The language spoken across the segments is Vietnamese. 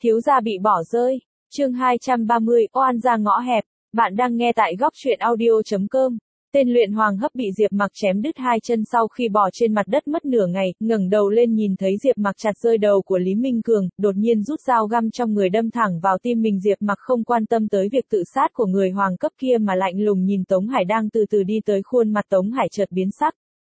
Thiếu gia bị bỏ rơi. Chương 230, oan ra ngõ hẹp. Bạn đang nghe tại góc truyện audio.com. Tên luyện hoàng hấp bị Diệp Mặc chém đứt hai chân sau khi bò trên mặt đất mất nửa ngày, ngẩng đầu lên nhìn thấy Diệp Mặc chặt rơi đầu của Lý Minh Cường, đột nhiên rút dao găm trong người đâm thẳng vào tim mình. Diệp Mặc không quan tâm tới việc tự sát của người hoàng cấp kia mà lạnh lùng nhìn Tống Hải đang từ từ đi tới. Khuôn mặt Tống Hải chợt biến sắc.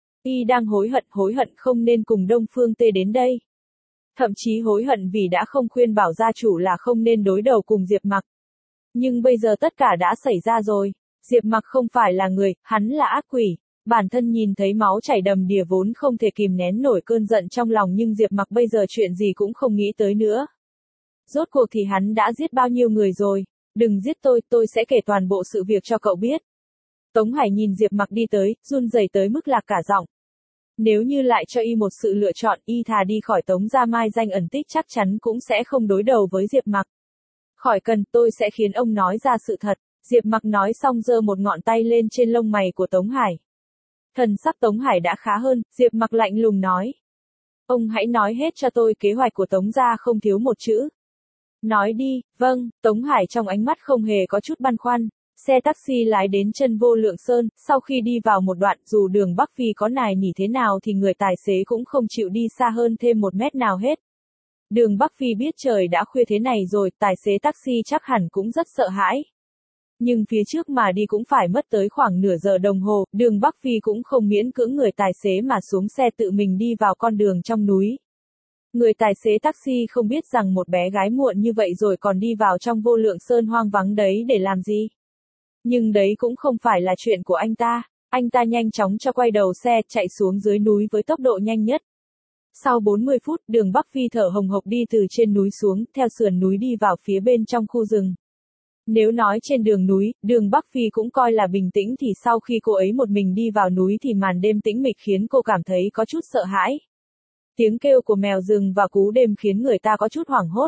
Y đang hối hận không nên cùng Đông Phương Tê đến đây. Thậm chí hối hận vì đã không khuyên bảo gia chủ là không nên đối đầu cùng Diệp Mặc. Nhưng bây giờ tất cả đã xảy ra rồi. Diệp Mặc không phải là người, hắn là ác quỷ. Bản thân nhìn thấy máu chảy đầm đìa vốn không thể kìm nén nổi cơn giận trong lòng, nhưng Diệp Mặc bây giờ chuyện gì cũng không nghĩ tới nữa. Rốt cuộc thì hắn đã giết bao nhiêu người rồi? Đừng giết tôi sẽ kể toàn bộ sự việc cho cậu biết. Tống Hải nhìn Diệp Mặc đi tới, run rẩy tới mức lạc cả giọng. Nếu như lại cho y một sự lựa chọn, y thà đi khỏi Tống gia mai danh ẩn tích chắc chắn cũng sẽ không đối đầu với Diệp Mặc. Khỏi cần, tôi sẽ khiến ông nói ra sự thật. Diệp Mặc nói xong giơ một ngón tay lên trên lông mày của Tống Hải. Thần sắc Tống Hải đã khá hơn, Diệp Mặc lạnh lùng nói. Ông hãy nói hết cho tôi, kế hoạch của Tống gia không thiếu một chữ. Nói đi. Vâng. Tống Hải trong ánh mắt không hề có chút băn khoăn. Xe taxi lái đến chân Vô Lượng Sơn, sau khi đi vào một đoạn, dù đường Bắc Phi có nài nỉ thế nào thì người tài xế cũng không chịu đi xa hơn thêm một mét nào hết. Đường Bắc Phi biết trời đã khuya thế này rồi, tài xế taxi chắc hẳn cũng rất sợ hãi. Nhưng phía trước mà đi cũng phải mất tới khoảng nửa giờ đồng hồ, đường Bắc Phi cũng không miễn cưỡng người tài xế mà xuống xe tự mình đi vào con đường trong núi. Người tài xế taxi không biết rằng một bé gái muộn như vậy rồi còn đi vào trong Vô Lượng Sơn hoang vắng đấy để làm gì. Nhưng đấy cũng không phải là chuyện của anh ta nhanh chóng cho quay đầu xe, chạy xuống dưới núi với tốc độ nhanh nhất. Sau 40 phút, đường Bắc Phi thở hồng hộc đi từ trên núi xuống, theo sườn núi đi vào phía bên trong khu rừng. Nếu nói trên đường núi, đường Bắc Phi cũng coi là bình tĩnh thì sau khi cô ấy một mình đi vào núi thì màn đêm tĩnh mịch khiến cô cảm thấy có chút sợ hãi. Tiếng kêu của mèo rừng và cú đêm khiến người ta có chút hoảng hốt.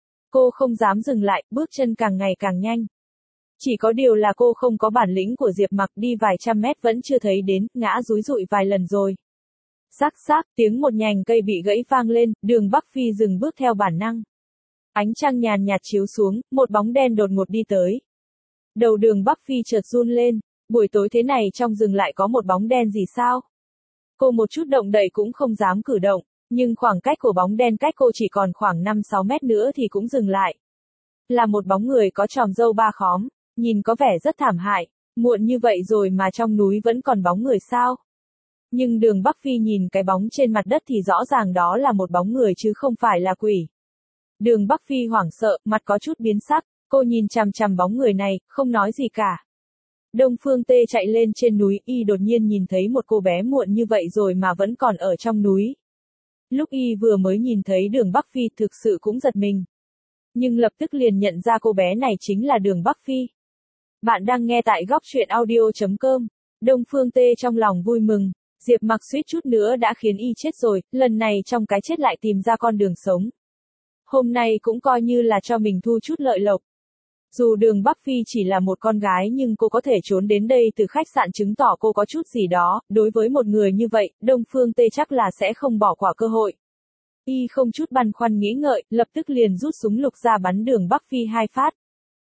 Cô không dám dừng lại, bước chân càng ngày càng nhanh. Chỉ có điều là cô không có bản lĩnh của Diệp Mặc, đi vài trăm mét vẫn chưa thấy đến, ngã dúi dụi vài lần rồi. Rắc rắc, tiếng một nhành cây bị gãy vang lên, đường Bắc Phi dừng bước theo bản năng. Ánh trăng nhàn nhạt chiếu xuống, một bóng đen đột ngột đi tới. Đầu đường Bắc Phi chợt run lên, buổi tối thế này trong rừng lại có một bóng đen gì sao? Cô một chút động đậy cũng không dám cử động, nhưng khoảng cách của bóng đen cách cô chỉ còn khoảng 5-6 mét nữa thì cũng dừng lại. Là một bóng người có chòm râu ba khóm, nhìn có vẻ rất thảm hại, muộn như vậy rồi mà trong núi vẫn còn bóng người sao? Nhưng đường Bắc Phi nhìn cái bóng trên mặt đất thì rõ ràng đó là một bóng người chứ không phải là quỷ. Đường Bắc Phi hoảng sợ, mặt có chút biến sắc, cô nhìn chằm chằm bóng người này, không nói gì cả. Đông Phương Tê chạy lên trên núi, y đột nhiên nhìn thấy một cô bé muộn như vậy rồi mà vẫn còn ở trong núi. Lúc y vừa mới nhìn thấy đường Bắc Phi thực sự cũng giật mình. Nhưng lập tức liền nhận ra cô bé này chính là đường Bắc Phi. Bạn đang nghe tại góc truyện audio.com. Đông Phương Tê trong lòng vui mừng. Diệp Mặc suýt chút nữa đã khiến y chết rồi, lần này trong cái chết lại tìm ra con đường sống. Hôm nay cũng coi như là cho mình thu chút lợi lộc. Dù đường Bắc Phi chỉ là một con gái nhưng cô có thể trốn đến đây từ khách sạn chứng tỏ cô có chút gì đó, đối với một người như vậy, Đông Phương Tê chắc là sẽ không bỏ qua cơ hội. Y không chút băn khoăn nghĩ ngợi, lập tức liền rút súng lục ra bắn đường Bắc Phi 2 phát.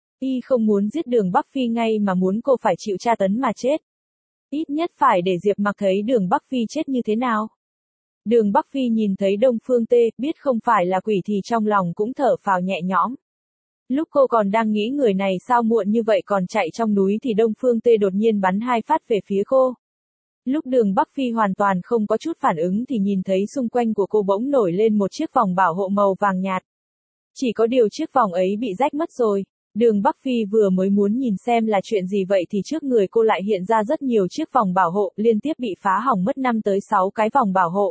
Y không muốn giết đường Bắc Phi ngay mà muốn cô phải chịu tra tấn mà chết. Ít nhất phải để Diệp Mặc thấy đường Bắc Phi chết như thế nào. Đường Bắc Phi nhìn thấy Đông Phương Tê, biết không phải là quỷ thì trong lòng cũng thở phào nhẹ nhõm. Lúc cô còn đang nghĩ người này sao muộn như vậy còn chạy trong núi thì Đông Phương Tê đột nhiên bắn 2 phát về phía cô. Lúc đường Bắc Phi hoàn toàn không có chút phản ứng thì nhìn thấy xung quanh của cô bỗng nổi lên một chiếc vòng bảo hộ màu vàng nhạt. Chỉ có điều chiếc vòng ấy bị rách mất rồi. Đường Bắc Phi vừa mới muốn nhìn xem là chuyện gì vậy thì trước người cô lại hiện ra rất nhiều chiếc vòng bảo hộ, liên tiếp bị phá hỏng mất 5-6 cái vòng bảo hộ.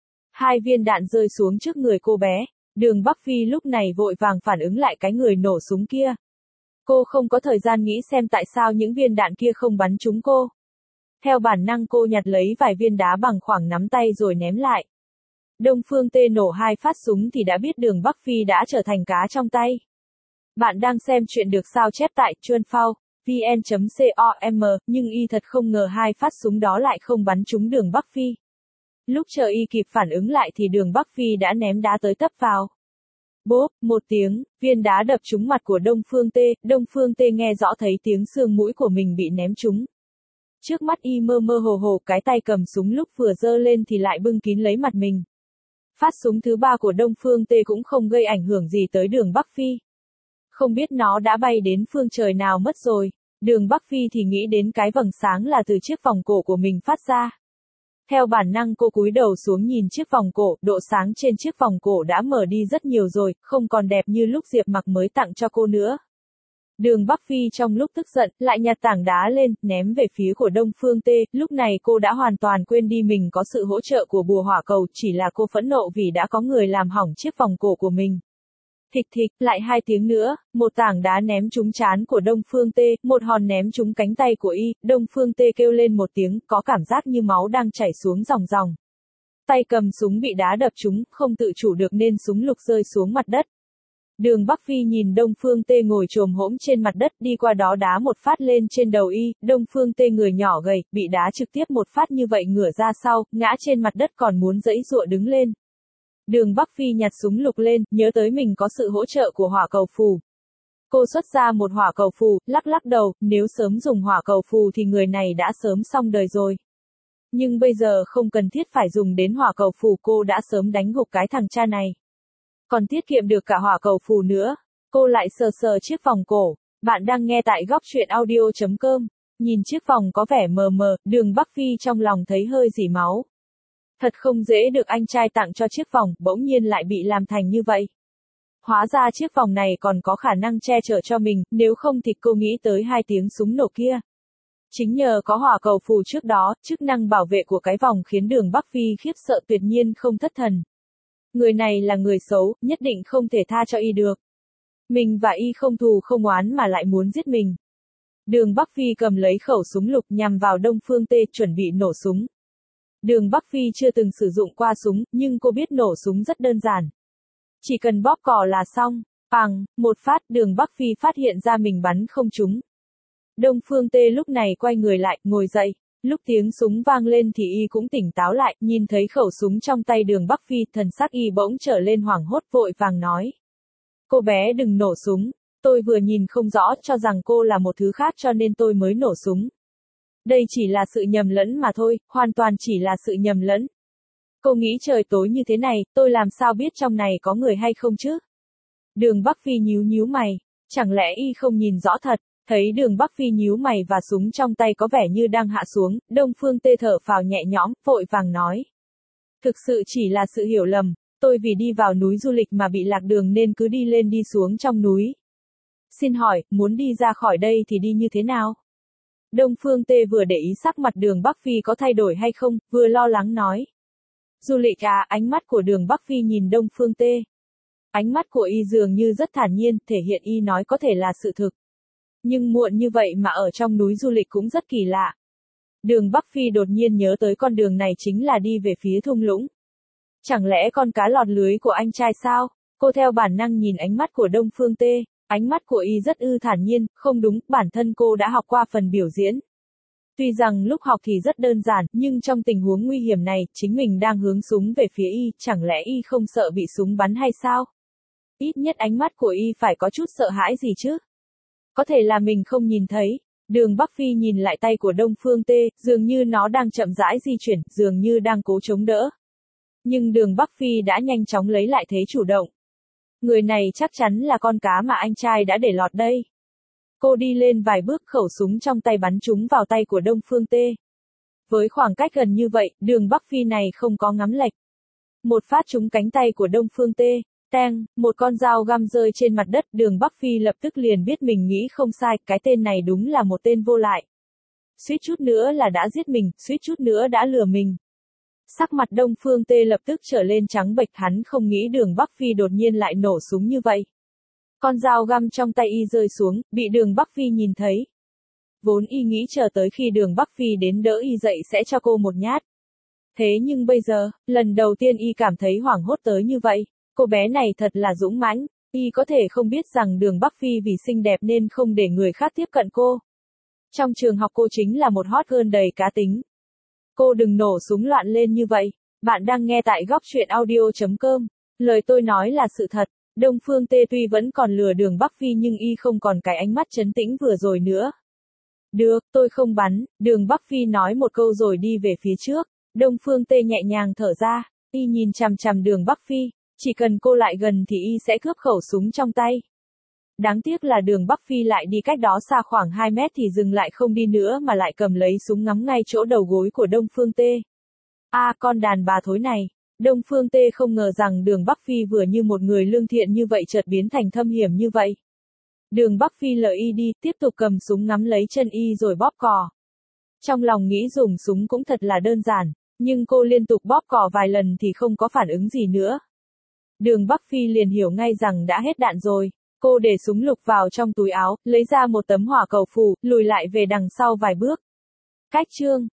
2 viên đạn rơi xuống trước người cô bé. Đường Bắc Phi lúc này vội vàng phản ứng lại cái người nổ súng kia. Cô không có thời gian nghĩ xem tại sao những viên đạn kia không bắn trúng cô. Theo bản năng cô nhặt lấy vài viên đá bằng khoảng nắm tay rồi ném lại. Đông Phương Tê nổ 2 phát súng thì đã biết đường Bắc Phi đã trở thành cá trong tay. Bạn đang xem chuyện được sao chép tại chuanphao.vn.com, nhưng y thật không ngờ 2 phát súng đó lại không bắn trúng đường Bắc Phi. Lúc chờ y kịp phản ứng lại thì đường Bắc Phi đã ném đá tới tấp vào. Bốp, một tiếng, viên đá đập trúng mặt của Đông Phương Tê, Đông Phương Tê nghe rõ thấy tiếng xương mũi của mình bị ném trúng. Trước mắt y mơ mơ hồ hồ, cái tay cầm súng lúc vừa giơ lên thì lại bưng kín lấy mặt mình. Phát súng thứ ba của Đông Phương Tê cũng không gây ảnh hưởng gì tới Đường Bắc Phi. Không biết nó đã bay đến phương trời nào mất rồi. Đường Bắc Phi thì nghĩ đến cái vầng sáng là từ chiếc vòng cổ của mình phát ra. Theo bản năng cô cúi đầu xuống nhìn chiếc vòng cổ, độ sáng trên chiếc vòng cổ đã mở đi rất nhiều rồi, không còn đẹp như lúc Diệp Mặc mới tặng cho cô nữa. Đường Bắc Phi trong lúc tức giận, lại nhặt tảng đá lên, ném về phía của Đông Phương Tê, lúc này cô đã hoàn toàn quên đi mình có sự hỗ trợ của bùa hỏa cầu, chỉ là cô phẫn nộ vì đã có người làm hỏng chiếc vòng cổ của mình. Thịch thịch, lại 2 tiếng nữa, một tảng đá ném trúng trán của Đông Phương Tê, một hòn ném trúng cánh tay của y, Đông Phương Tê kêu lên một tiếng, có cảm giác như máu đang chảy xuống ròng ròng. Tay cầm súng bị đá đập trúng, không tự chủ được nên súng lục rơi xuống mặt đất. Đường Bắc Phi nhìn Đông Phương Tê ngồi chồm hổm trên mặt đất, đi qua đó đá một phát lên trên đầu y, Đông Phương Tê người nhỏ gầy, bị đá trực tiếp một phát như vậy ngửa ra sau, ngã trên mặt đất còn muốn giãy giụa đứng lên. Đường Bắc Phi nhặt súng lục lên, nhớ tới mình có sự hỗ trợ của hỏa cầu phù. Cô xuất ra một hỏa cầu phù, lắc lắc đầu, nếu sớm dùng hỏa cầu phù thì người này đã sớm xong đời rồi. Nhưng bây giờ không cần thiết phải dùng đến hỏa cầu phù, cô đã sớm đánh gục cái thằng cha này. Còn tiết kiệm được cả hỏa cầu phù nữa. Cô lại sờ sờ chiếc vòng cổ. Bạn đang nghe tại góc truyện audio.com. Nhìn chiếc vòng có vẻ mờ mờ, Đường Bắc Phi trong lòng thấy hơi rỉ máu. Thật không dễ được anh trai tặng cho chiếc vòng, bỗng nhiên lại bị làm thành như vậy. Hóa ra chiếc vòng này còn có khả năng che chở cho mình, nếu không thì cô nghĩ tới 2 tiếng súng nổ kia. Chính nhờ có hỏa cầu phù trước đó, chức năng bảo vệ của cái vòng khiến Đường Bắc Phi khiếp sợ tuyệt nhiên không thất thần. Người này là người xấu, nhất định không thể tha cho y được. Mình và y không thù không oán mà lại muốn giết mình. Đường Bắc Phi cầm lấy khẩu súng lục nhằm vào Đông Phương Tê, chuẩn bị nổ súng. Đường Bắc Phi chưa từng sử dụng qua súng, nhưng cô biết nổ súng rất đơn giản. Chỉ cần bóp cò là xong. Pằng, một phát, Đường Bắc Phi phát hiện ra mình bắn không trúng. Đông Phương Tê lúc này quay người lại, ngồi dậy. Lúc tiếng súng vang lên thì y cũng tỉnh táo lại, nhìn thấy khẩu súng trong tay Đường Bắc Phi, thần sắc y bỗng trở lên hoảng hốt, vội vàng nói. Cô bé đừng nổ súng, tôi vừa nhìn không rõ, cho rằng cô là một thứ khác cho nên tôi mới nổ súng. Đây chỉ là sự nhầm lẫn mà thôi, hoàn toàn chỉ là sự nhầm lẫn. Cô nghĩ trời tối như thế này, tôi làm sao biết trong này có người hay không chứ? Đường Bắc Phi nhíu nhíu mày, chẳng lẽ y không nhìn rõ thật? Thấy Đường Bắc Phi nhíu mày và súng trong tay có vẻ như đang hạ xuống, Đông Phương Tê thở phào nhẹ nhõm, vội vàng nói. Thực sự chỉ là sự hiểu lầm, tôi vì đi vào núi du lịch mà bị lạc đường nên cứ đi lên đi xuống trong núi. Xin hỏi, muốn đi ra khỏi đây thì đi như thế nào? Đông Phương Tê vừa để ý sắc mặt Đường Bắc Phi có thay đổi hay không, vừa lo lắng nói. Du lịch à, ánh mắt của Đường Bắc Phi nhìn Đông Phương Tê. Ánh mắt của y dường như rất thản nhiên, thể hiện y nói có thể là sự thực. Nhưng muộn như vậy mà ở trong núi du lịch cũng rất kỳ lạ. Đường Bắc Phi đột nhiên nhớ tới con đường này chính là đi về phía thung lũng. Chẳng lẽ con cá lọt lưới của anh trai sao? Cô theo bản năng nhìn ánh mắt của Đông Phương Tê. Ánh mắt của y rất thản nhiên, không đúng, bản thân cô đã học qua phần biểu diễn. Tuy rằng lúc học thì rất đơn giản, nhưng trong tình huống nguy hiểm này, chính mình đang hướng súng về phía y, chẳng lẽ y không sợ bị súng bắn hay sao? Ít nhất ánh mắt của y phải có chút sợ hãi gì chứ? Có thể là mình không nhìn thấy. Đường Bắc Phi nhìn lại tay của Đông Phương Tê, dường như nó đang chậm rãi di chuyển, dường như đang cố chống đỡ. Nhưng Đường Bắc Phi đã nhanh chóng lấy lại thế chủ động. Người này chắc chắn là con cá mà anh trai đã để lọt đây. Cô đi lên vài bước, khẩu súng trong tay bắn trúng vào tay của Đông Phương Tê. Với khoảng cách gần như vậy, Đường Bắc Phi này không có ngắm lệch. Một phát trúng cánh tay của Đông Phương Tê. Teng, một con dao găm rơi trên mặt đất, Đường Bắc Phi lập tức liền biết mình nghĩ không sai, cái tên này đúng là một tên vô lại. Suýt chút nữa là đã giết mình, suýt chút nữa đã lừa mình. Sắc mặt Đông Phương Tê lập tức trở lên trắng bệch, hắn không nghĩ Đường Bắc Phi đột nhiên lại nổ súng như vậy. Con dao găm trong tay y rơi xuống, bị Đường Bắc Phi nhìn thấy. Vốn y nghĩ chờ tới khi Đường Bắc Phi đến đỡ y dậy sẽ cho cô một nhát. Thế nhưng bây giờ, lần đầu tiên y cảm thấy hoảng hốt tới như vậy. Cô bé này thật là dũng mãnh, y có thể không biết rằng Đường Bắc Phi vì xinh đẹp nên không để người khác tiếp cận cô. Trong trường học cô chính là một hot girl đầy cá tính. Cô đừng nổ súng loạn lên như vậy. Bạn đang nghe tại góc truyện audio.com. Lời tôi nói là sự thật. Đông Phương Tê tuy vẫn còn lừa Đường Bắc Phi nhưng y không còn cái ánh mắt trấn tĩnh vừa rồi nữa. Được, tôi không bắn, Đường Bắc Phi nói một câu rồi đi về phía trước. Đông Phương Tê nhẹ nhàng thở ra, y nhìn chằm chằm Đường Bắc Phi, chỉ cần cô lại gần thì y sẽ cướp khẩu súng trong tay. Đáng tiếc là Đường Bắc Phi lại đi cách đó xa khoảng 2 mét thì dừng lại không đi nữa mà lại cầm lấy súng ngắm ngay chỗ đầu gối của Đông Phương Tê. Con đàn bà thối này. Đông Phương Tê không ngờ rằng Đường Bắc Phi vừa như một người lương thiện như vậy chợt biến thành thâm hiểm như vậy. Đường Bắc Phi lờ y đi, tiếp tục cầm súng ngắm lấy chân y rồi bóp cò. Trong lòng nghĩ dùng súng cũng thật là đơn giản, nhưng cô liên tục bóp cò vài lần thì không có phản ứng gì nữa. Đường Bắc Phi liền hiểu ngay rằng đã hết đạn rồi. Cô để súng lục vào trong túi áo, lấy ra một tấm hỏa cầu phù, lùi lại về đằng sau vài bước. Cách chương